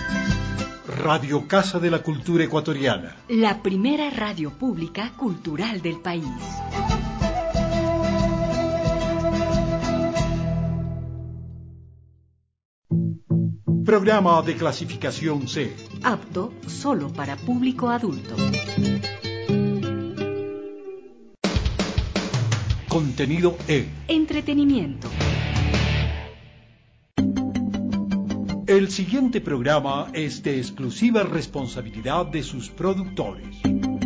Radio Casa de la Cultura Ecuatoriana. La primera radio pública cultural del país. Programa de clasificación C. Apto solo para público adulto. Contenido E. Entretenimiento. El siguiente programa es de exclusiva responsabilidad de sus productores.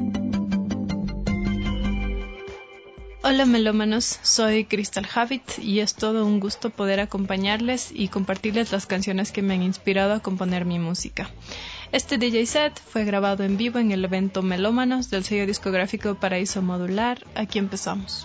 Hola melómanos, soy Crystal Havit y es todo un gusto poder acompañarles y compartirles las canciones que me han inspirado a componer mi música. Este DJ set fue grabado en vivo en el evento Melómanos del sello discográfico Paraíso Modular. Aquí empezamos.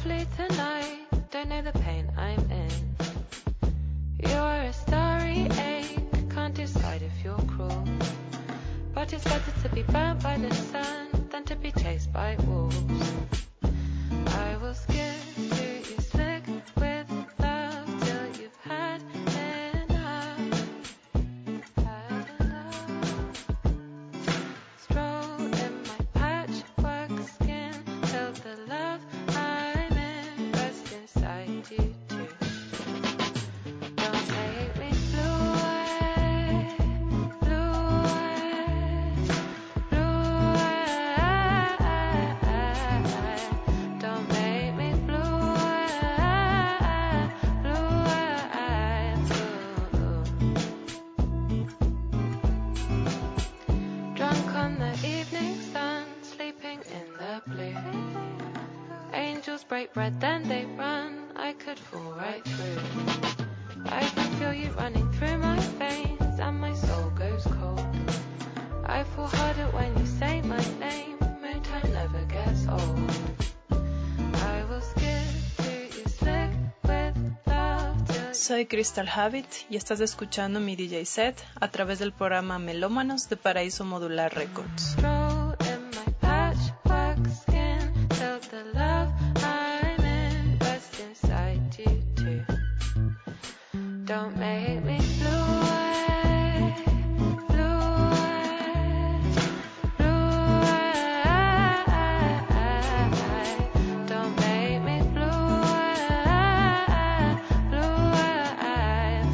softly tonight, don't know the pain I'm in. You're a starry ache, can't decide if you're cruel. But it's better to be burnt by the sun than to be chased by wolves. I will skip to you slick with love till you've had enough. Had enough. Stroll in my patchwork skin till the love I'm in rests inside you too. Don't make me blue eyes, blue eyes, blue eyes. Don't make me blue eyes, blue eyes. Drunk on the evening sun, sleeping in the blue. Angels break bread, then they run. I could fall right through. I can feel you running through my veins, and my soul goes cold. I fall harder when you say my name. Moontime never gets old. I will skip to you slick with love till. Soy Crystal Habit y estás escuchando mi DJ set a través del programa Melómanos de Paraíso Modular Records. Stroll in my patchwork skin till the love I'm in rests inside you too. Don't make me blue eyes, blue eyes, blue eyes. Don't make me blue eyes, blue eyes.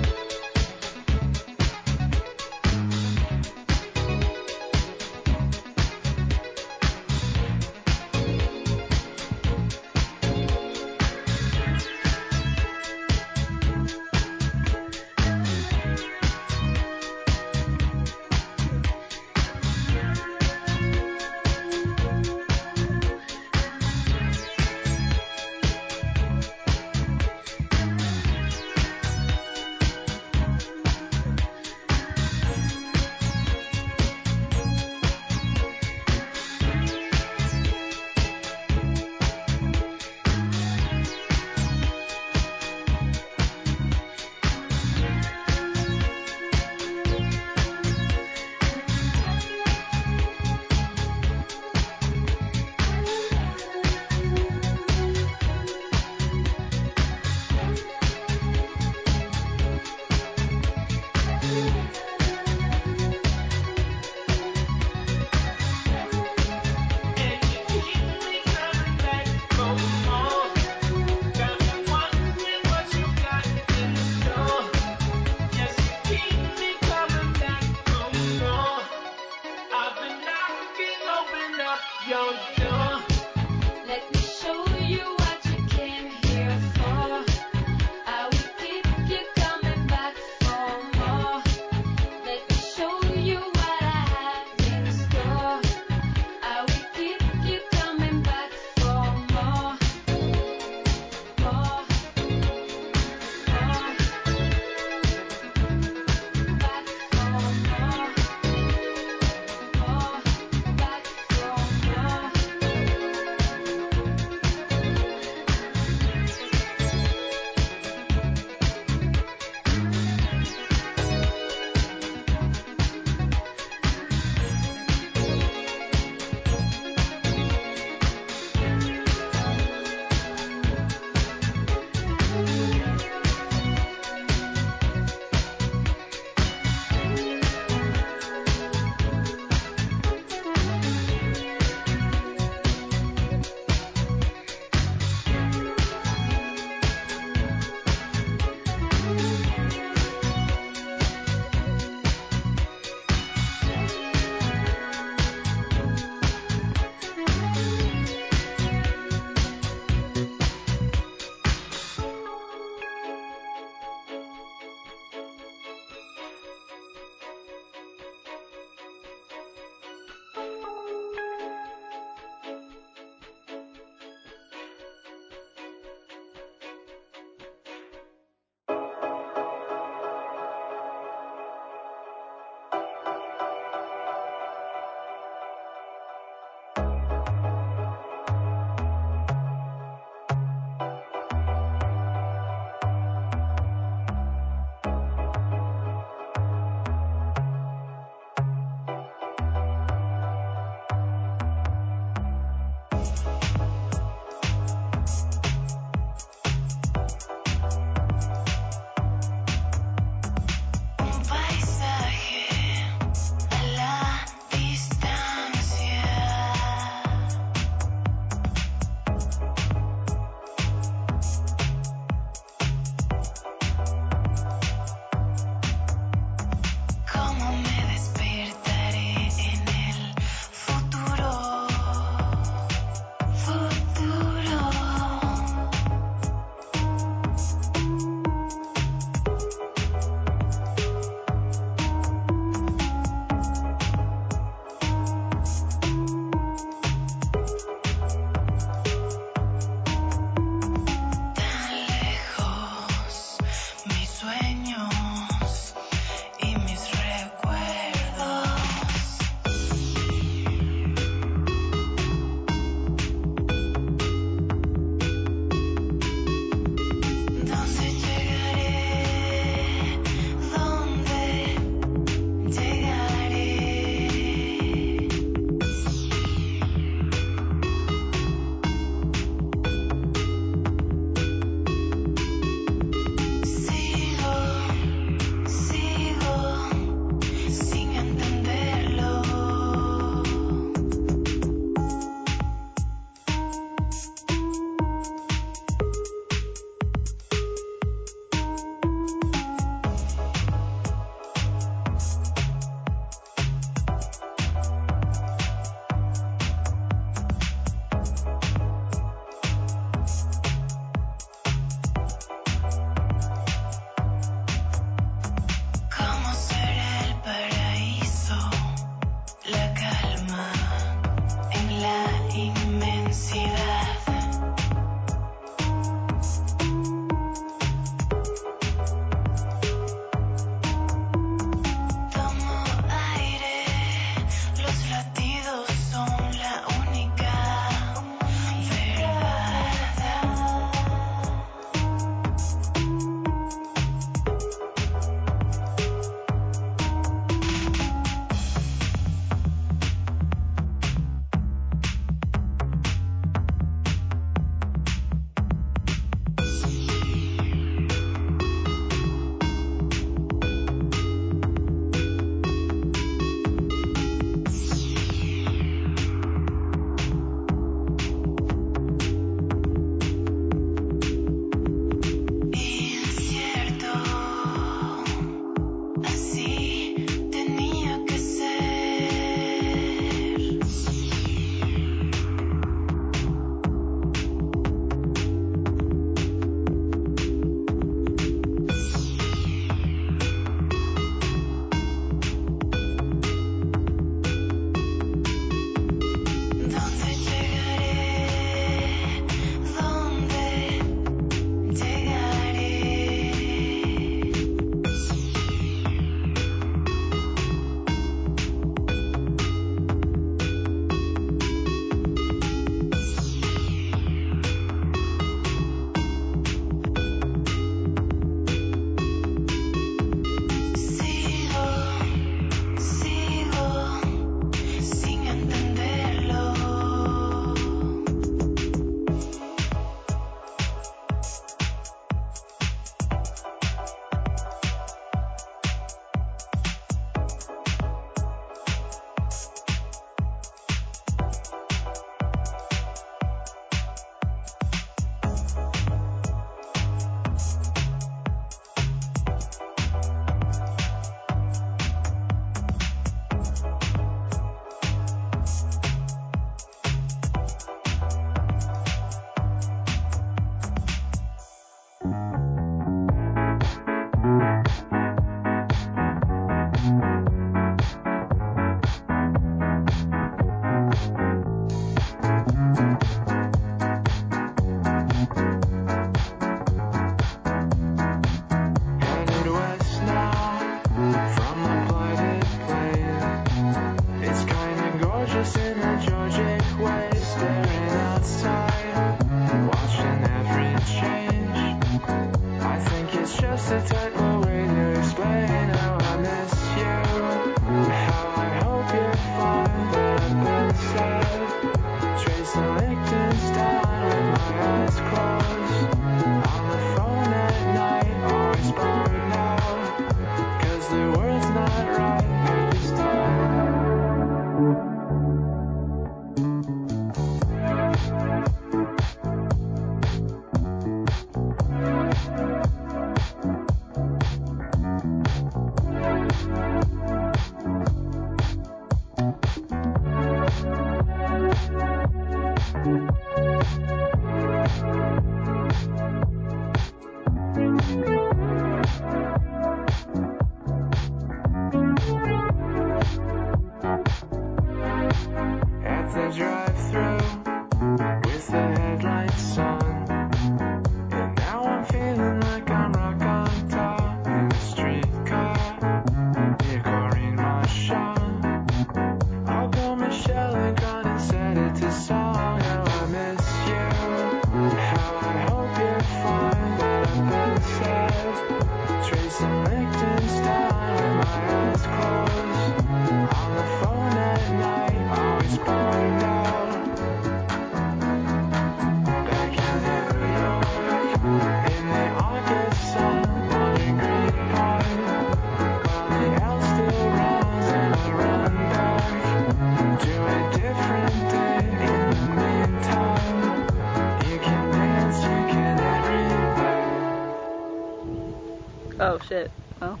Oh shit. Well.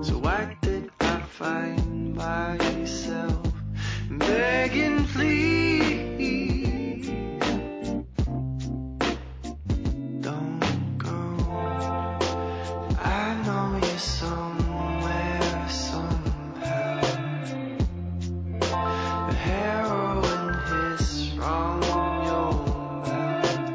So what did I find myself begging, please don't go. I know you're somewhere, somehow. The heroin hiss from your mouth.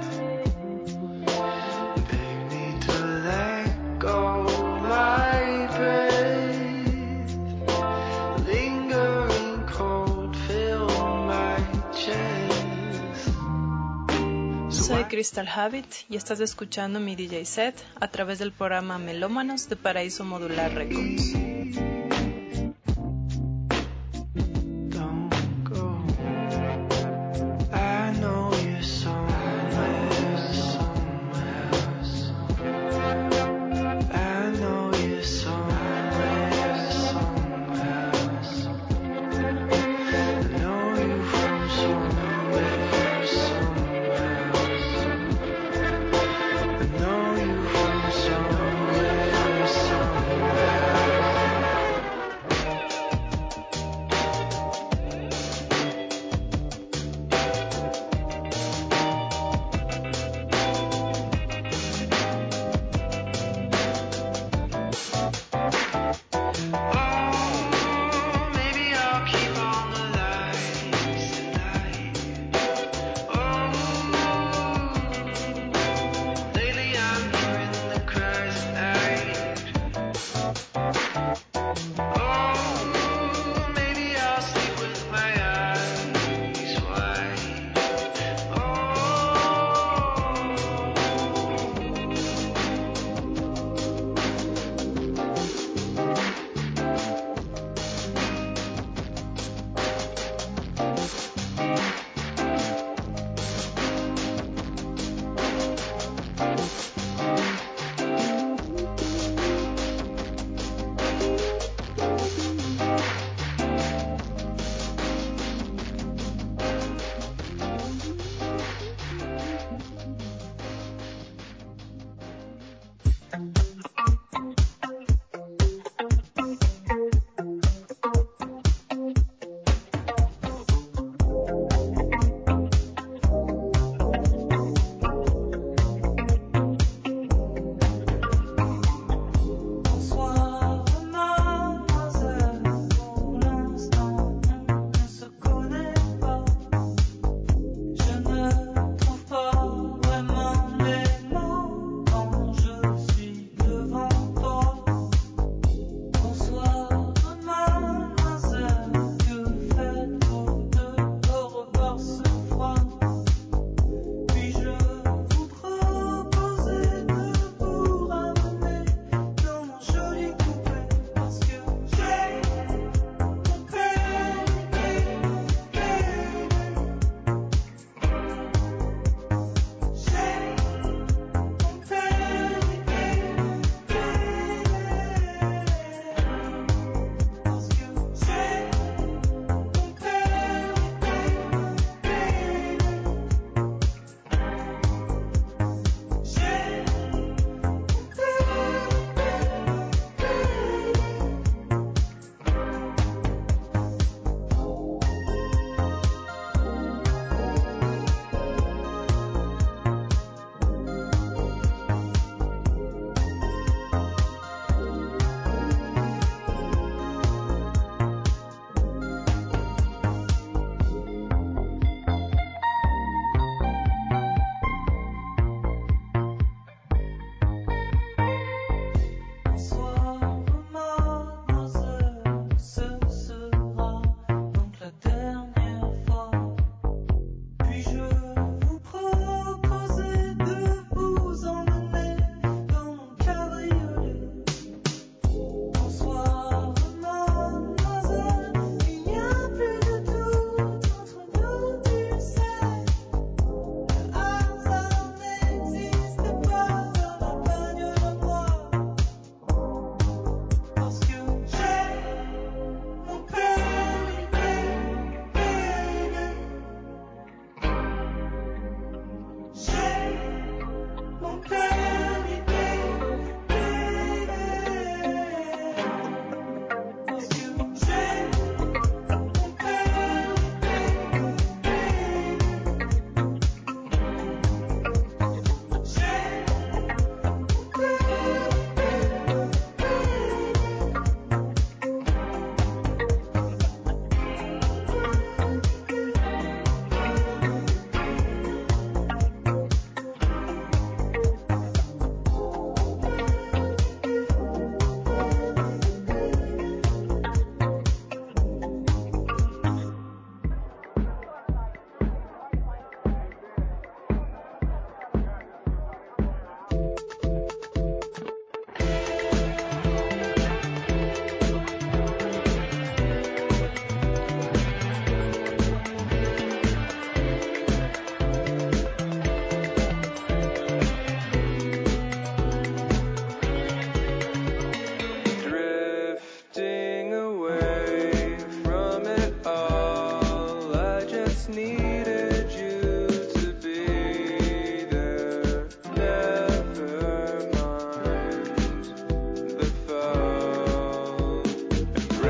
Beg me to let go my breath. Lingering cold fill my chest. Soy Crystal Habit y estás escuchando mi DJ set a través del programa Melómanos de Paraíso Modular Records. Don't go. I know you're somewhere, somewhere, somewhere. I know you're somewhere, somewhere, somewhere. I know you from somewhere, somewhere, somewhere. I know you from somewhere, somewhere.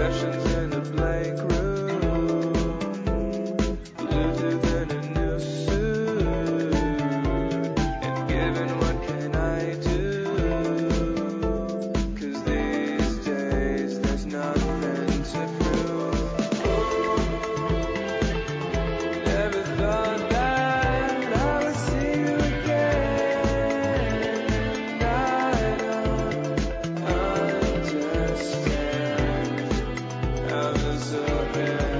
Sessions in a blank room, bluetooth in a new suit, and given what can I do? 'Cause these days there's nothing to prove. Never thought that I would see you again, and I don't understand how this happened.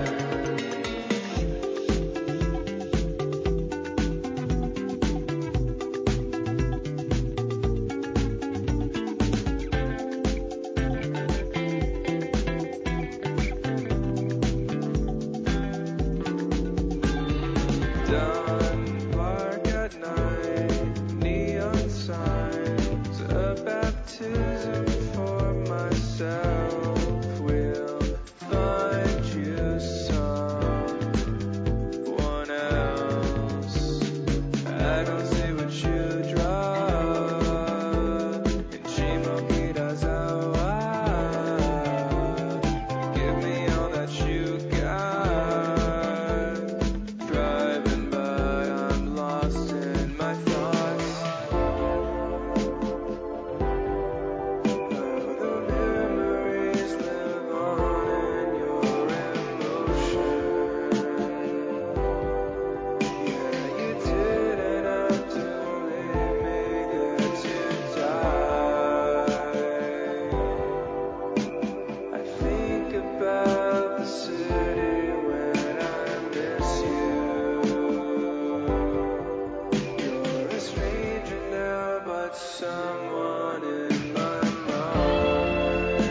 Dawn park at night, neon signs, a baptism for myself. We'll find you someone else. I don't see what you draw in Shimokidazawa. Give me all that you got. Driving by, I'm lost in my thoughts. The memories live on in your emotion. Yeah, you didn't have to leave me there to die. I think about the city when I miss you. You're a stranger now, but someone in my mind.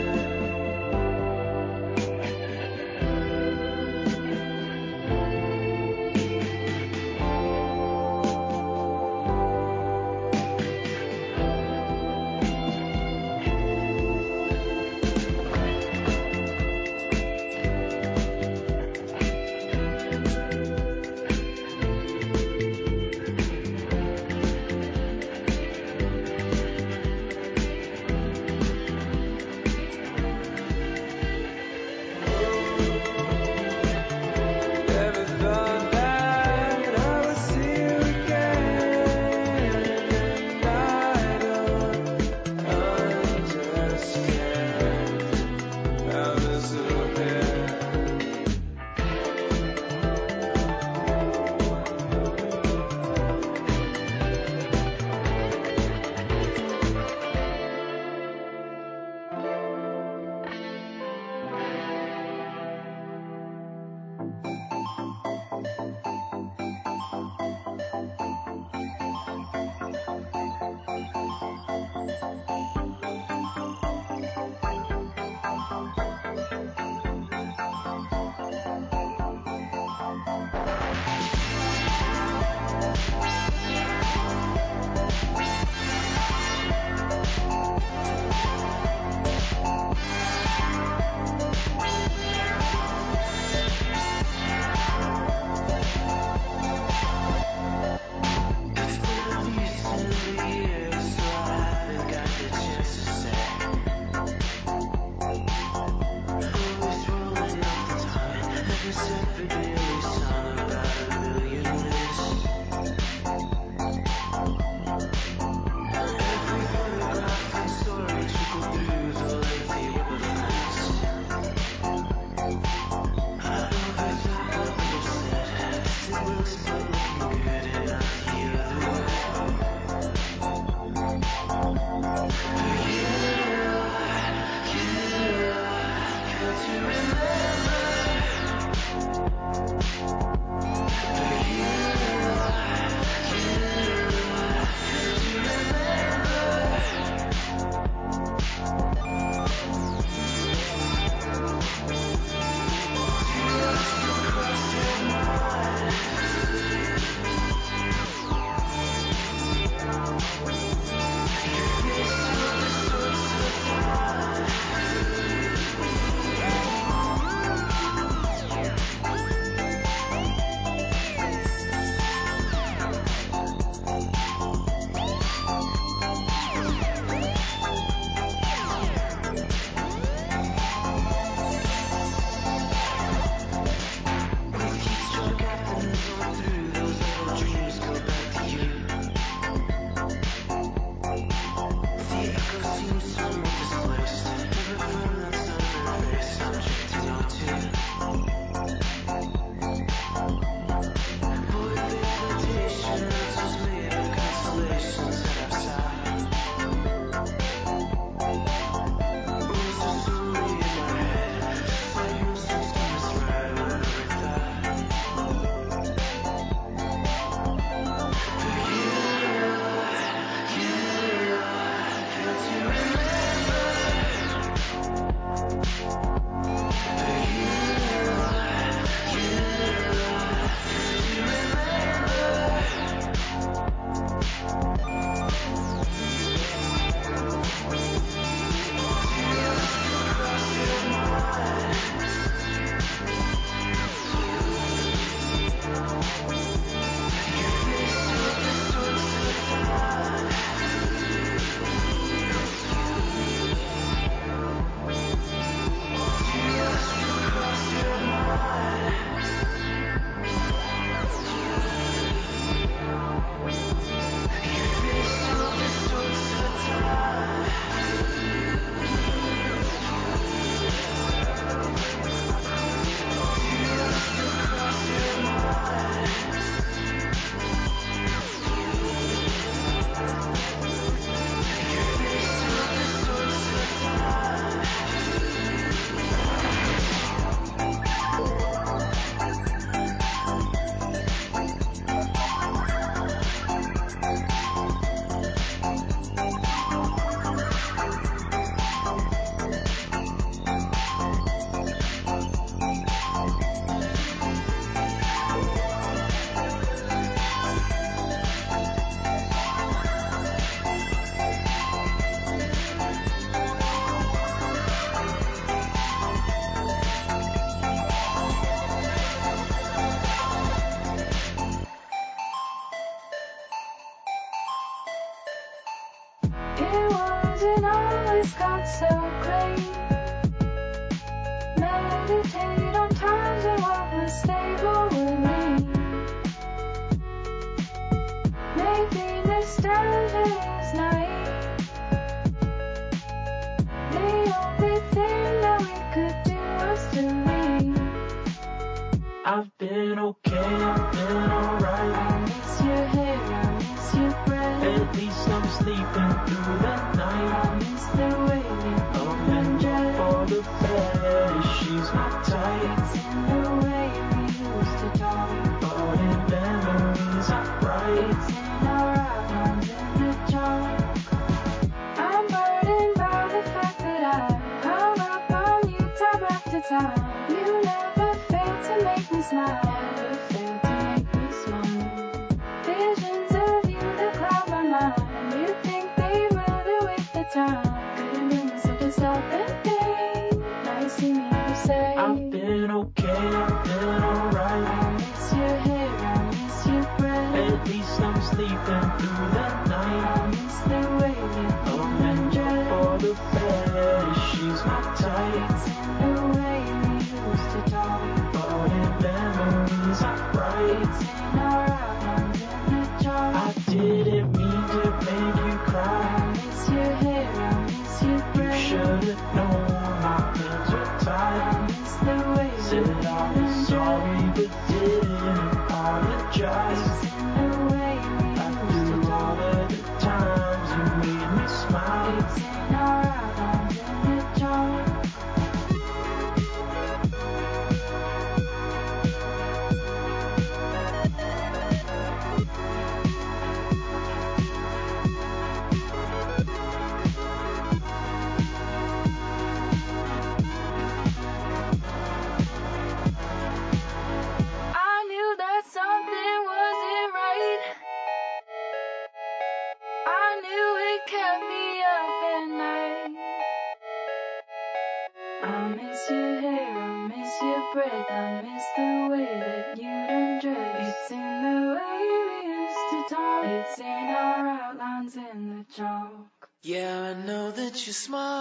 Never thought that I would see you again, and I don't understand how this happened. I've been okay, I've been alright. I miss your hair, I miss your breath. At least I'm sleeping through the night. I miss the way you open for the bed. She's not tight. It's in the way we used to talk. But in memories I write. It's in our albums in the chalk. I'm burdened by the fact that I hung up on you time after time. You never failed to make me smile. Never failed to make me smile. Visions of you that cloud my mind. You think they wither with the time. Couldn't bring myself to stop and think. Now you see me, you say I've been okay, I've been alright. I miss your hair, I miss your breath. At least I'm sleeping through the night. I miss the way you open for the bed. She's not tight. It's in the way we used to talk. But in memories I write. It's in our albums in the jar. I didn't mean to make you cry. I miss your hair, I miss your breath. You should've known my hands were tied. I miss the way you said I was sorry but didn't apologize. It's in the way we used to talk. All of the times you made me smile. It's in our albums in the jar. I knew that something wasn't right. I knew it kept me up at night. I miss your hair, I miss your breath. I miss the way that you'd undress. It's in the way we used to talk. It's in our outlines in the chalk. Yeah, I know that you're smart.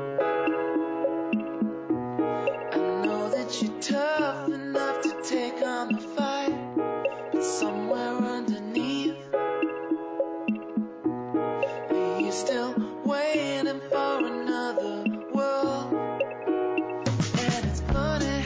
I know that you're tough enough to take on the fight. But somewhere underneath, you're still waiting for another world. And it's funny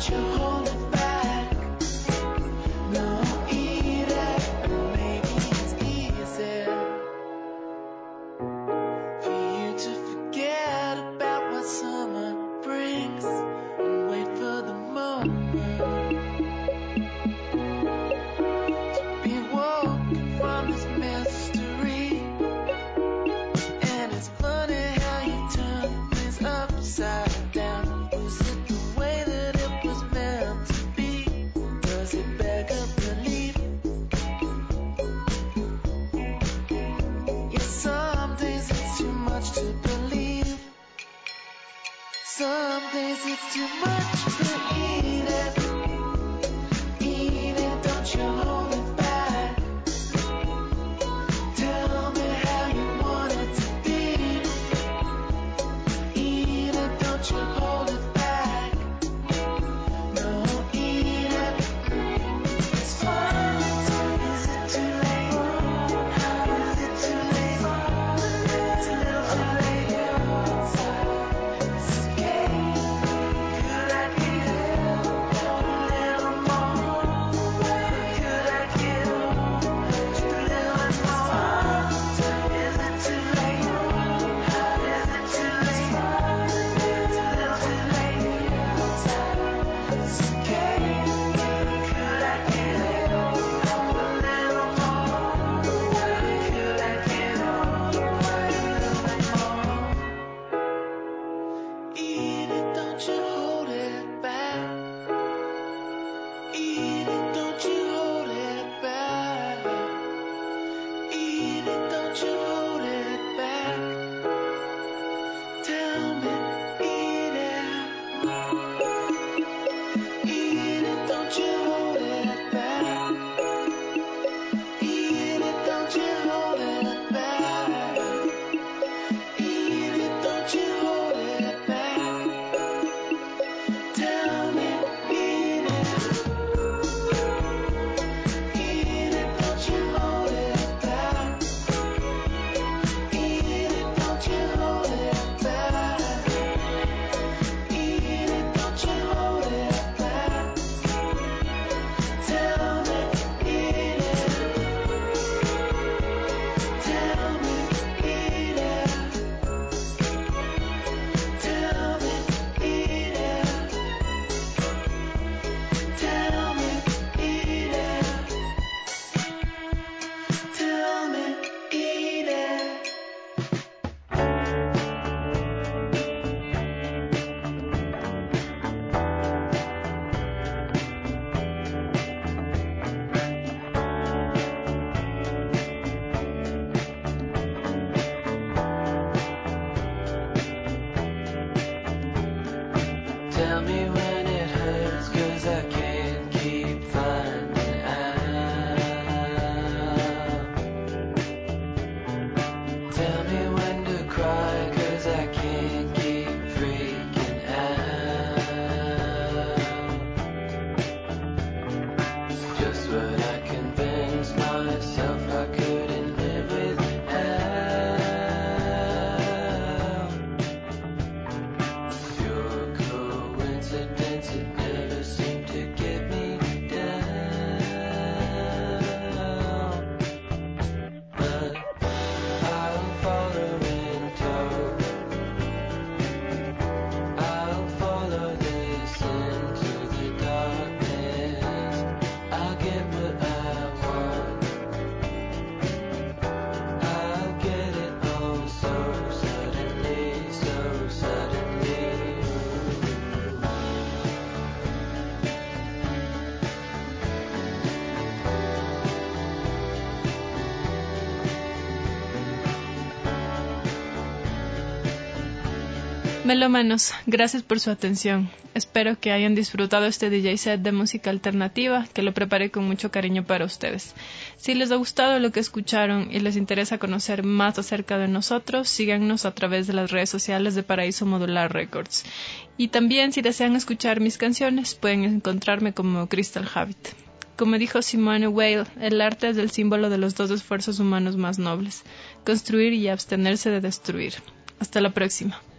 Melómanos, gracias por su atención. Espero que hayan disfrutado este DJ set de música alternativa, que lo preparé con mucho cariño para ustedes. Si les ha gustado lo que escucharon y les interesa conocer más acerca de nosotros, síganos a través de las redes sociales de Paraíso Modular Records. Y también, si desean escuchar mis canciones, pueden encontrarme como Crystal Habit. Como dijo Simone Weil, el arte es el símbolo de los dos esfuerzos humanos más nobles: construir y abstenerse de destruir. Hasta la próxima.